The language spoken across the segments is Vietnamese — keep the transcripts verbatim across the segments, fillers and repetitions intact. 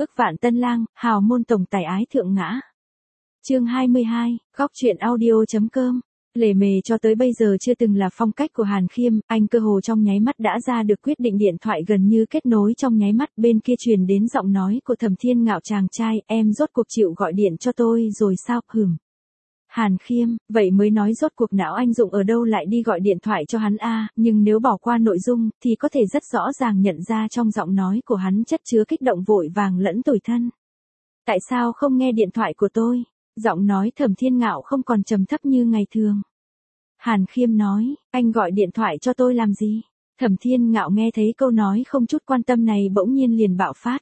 Ức vạn tân lang, hào môn tổng tài ái thượng ngã. Chương hai mươi hai, góc truyện audio.com. Lề mề cho tới bây giờ chưa từng là phong cách của Hàn Khiêm, anh cơ hồ trong nháy mắt đã ra được quyết định, điện thoại gần như kết nối trong nháy mắt, bên kia truyền đến giọng nói của Thẩm Thiên Ngạo, chàng trai, em rốt cuộc chịu gọi điện cho tôi rồi sao, hừm. Hàn Khiêm, vậy mới nói rốt cuộc não anh dụng ở đâu lại đi gọi điện thoại cho hắn a, nhưng nếu bỏ qua nội dung thì có thể rất rõ ràng nhận ra trong giọng nói của hắn chất chứa kích động vội vàng lẫn tủi thân. Tại sao không nghe điện thoại của tôi? Giọng nói Thẩm Thiên Ngạo không còn trầm thấp như ngày thường. Hàn Khiêm nói, anh gọi điện thoại cho tôi làm gì? Thẩm Thiên Ngạo nghe thấy câu nói không chút quan tâm này bỗng nhiên liền bạo phát.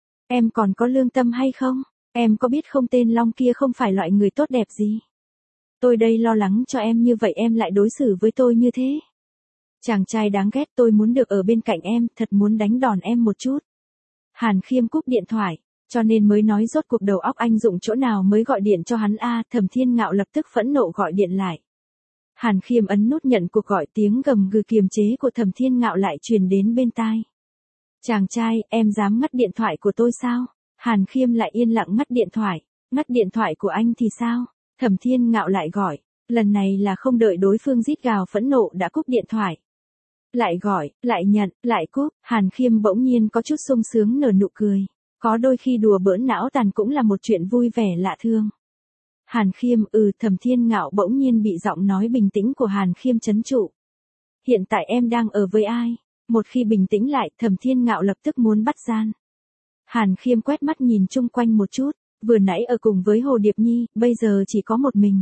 Em còn có lương tâm hay không? Em có biết không, tên Long kia không phải loại người tốt đẹp gì? Tôi đây lo lắng cho em như vậy em lại đối xử với tôi như thế. Chàng trai đáng ghét, tôi muốn được ở bên cạnh em, thật muốn đánh đòn em một chút. Hàn Khiêm cúp điện thoại, cho nên mới nói rốt cuộc đầu óc anh dụng chỗ nào mới gọi điện cho hắn a. Thẩm Thiên Ngạo lập tức phẫn nộ gọi điện lại. Hàn Khiêm ấn nút nhận cuộc gọi, tiếng gầm gừ kiềm chế của Thẩm Thiên Ngạo lại truyền đến bên tai. Chàng trai, em dám ngắt điện thoại của tôi sao? Hàn Khiêm lại yên lặng ngắt điện thoại. Ngắt điện thoại của anh thì sao? Thẩm Thiên Ngạo lại gọi, lần này là không đợi đối phương rít gào phẫn nộ đã cúp điện thoại. Lại gọi, lại nhận, lại cúp, Hàn Khiêm bỗng nhiên có chút sung sướng nở nụ cười. Có đôi khi đùa bỡn não tàn cũng là một chuyện vui vẻ lạ thường. Hàn Khiêm, ừ. Thẩm Thiên Ngạo bỗng nhiên bị giọng nói bình tĩnh của Hàn Khiêm trấn trụ. Hiện tại em đang ở với ai? Một khi bình tĩnh lại, Thẩm Thiên Ngạo lập tức muốn bắt gian. Hàn Khiêm quét mắt nhìn chung quanh một chút. Vừa nãy ở cùng với Hồ Điệp Nhi, bây giờ chỉ có một mình.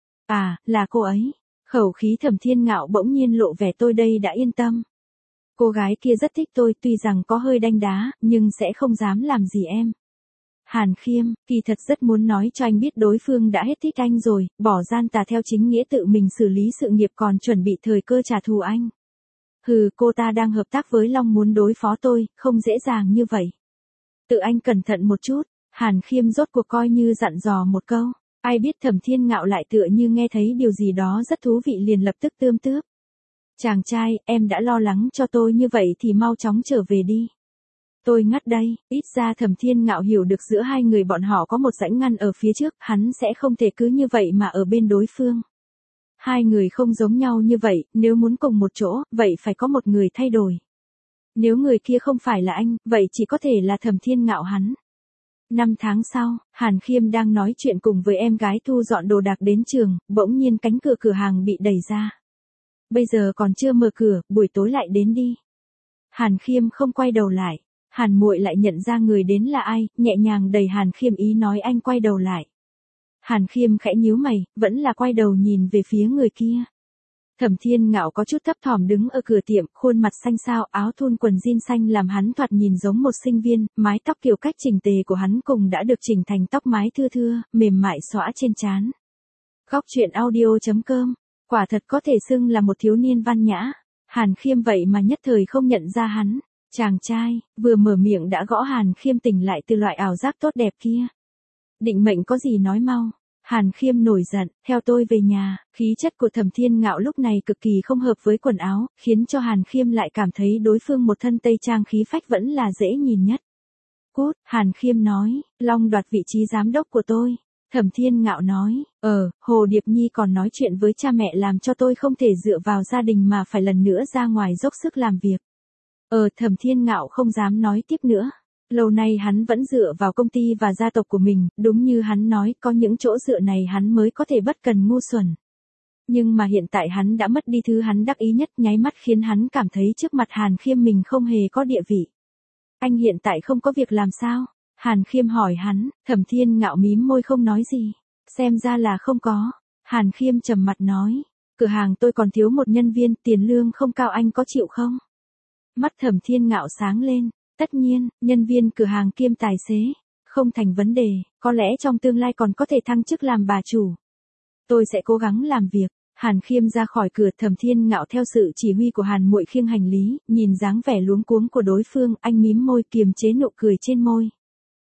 À, là cô ấy. Khẩu khí Thẩm Thiên Ngạo bỗng nhiên lộ vẻ, tôi đây đã yên tâm. Cô gái kia rất thích tôi, tuy rằng có hơi đanh đá, nhưng sẽ không dám làm gì em. Hàn Khiêm, kỳ thật rất muốn nói cho anh biết đối phương đã hết thích anh rồi, bỏ gian tà theo chính nghĩa tự mình xử lý sự nghiệp, còn chuẩn bị thời cơ trả thù anh. Hừ, cô ta đang hợp tác với Long muốn đối phó tôi, không dễ dàng như vậy. Tự anh cẩn thận một chút. Hàn Khiêm rốt cuộc coi như dặn dò một câu, ai biết Thẩm Thiên Ngạo lại tựa như nghe thấy điều gì đó rất thú vị liền lập tức tươm tướp. Chàng trai, em đã lo lắng cho tôi như vậy thì mau chóng trở về đi. Tôi ngắt đây, ít ra Thẩm Thiên Ngạo hiểu được giữa hai người bọn họ có một rãnh ngăn ở phía trước, hắn sẽ không thể cứ như vậy mà ở bên đối phương. Hai người không giống nhau như vậy, nếu muốn cùng một chỗ, vậy phải có một người thay đổi. Nếu người kia không phải là anh, vậy chỉ có thể là Thẩm Thiên Ngạo hắn. Năm tháng sau, Hàn Khiêm đang nói chuyện cùng với em gái thu dọn đồ đạc đến trường, bỗng nhiên cánh cửa cửa hàng bị đẩy ra. Bây giờ còn chưa mở cửa, buổi tối lại đến đi. Hàn Khiêm không quay đầu lại. Hàn muội lại nhận ra người đến là ai, nhẹ nhàng đẩy Hàn Khiêm ý nói anh quay đầu lại. Hàn Khiêm khẽ nhíu mày, vẫn là quay đầu nhìn về phía người kia. Thẩm Thiên Ngạo có chút thấp thỏm đứng ở cửa tiệm, khuôn mặt xanh xao, áo thun quần jean xanh làm hắn thoạt nhìn giống một sinh viên, mái tóc kiểu cách chỉnh tề của hắn cùng đã được chỉnh thành tóc mái thưa thưa, mềm mại xõa trên trán. Góc truyện audio.com, quả thật có thể xưng là một thiếu niên văn nhã. Hàn Khiêm vậy mà nhất thời không nhận ra hắn. Chàng trai, vừa mở miệng đã gõ Hàn Khiêm tỉnh lại từ loại ảo giác tốt đẹp kia. Định mệnh có gì nói mau. Hàn Khiêm nổi giận, theo tôi về nhà. Khí chất của Thẩm Thiên Ngạo lúc này cực kỳ không hợp với quần áo, khiến cho Hàn Khiêm lại cảm thấy đối phương một thân tây trang khí phách vẫn là dễ nhìn nhất. Cút, Hàn Khiêm nói, Long đoạt vị trí giám đốc của tôi. Thẩm Thiên Ngạo nói, ờ, Hồ Điệp Nhi còn nói chuyện với cha mẹ làm cho tôi không thể dựa vào gia đình mà phải lần nữa ra ngoài dốc sức làm việc. Ờ, Thẩm Thiên Ngạo không dám nói tiếp nữa. Lâu nay hắn vẫn dựa vào công ty và gia tộc của mình, đúng như hắn nói, có những chỗ dựa này hắn mới có thể bất cần ngu xuẩn. Nhưng mà hiện tại hắn đã mất đi thứ hắn đắc ý nhất, nháy mắt khiến hắn cảm thấy trước mặt Hàn Khiêm mình không hề có địa vị. Anh hiện tại không có việc làm sao? Hàn Khiêm hỏi hắn. Thẩm Thiên Ngạo mím môi không nói gì. Xem ra là không có. Hàn Khiêm trầm mặt nói, cửa hàng tôi còn thiếu một nhân viên, tiền lương không cao, anh có chịu không? Mắt Thẩm Thiên Ngạo sáng lên. Tất nhiên, nhân viên cửa hàng kiêm tài xế. Không thành vấn đề, có lẽ trong tương lai còn có thể thăng chức làm bà chủ. Tôi sẽ cố gắng làm việc. Hàn Khiêm ra khỏi cửa, Thẩm Thiên Ngạo theo sự chỉ huy của Hàn muội khiêng hành lý, nhìn dáng vẻ luống cuống của đối phương, anh mím môi kiềm chế nụ cười trên môi.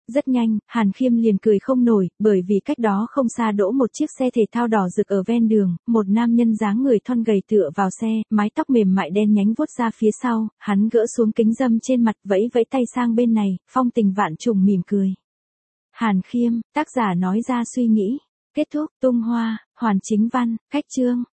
Rất nhanh, Hàn Khiêm liền cười không nổi, bởi vì cách đó không xa đỗ một chiếc xe thể thao đỏ rực ở ven đường, một nam nhân dáng người thon gầy tựa vào xe, mái tóc mềm mại đen nhánh vuốt ra phía sau, hắn gỡ xuống kính râm trên mặt vẫy vẫy tay sang bên này, phong tình vạn trùng mỉm cười. Hàn Khiêm, tác giả nói ra suy nghĩ. Kết thúc, tung hoa, hoàn chính văn, cách chương.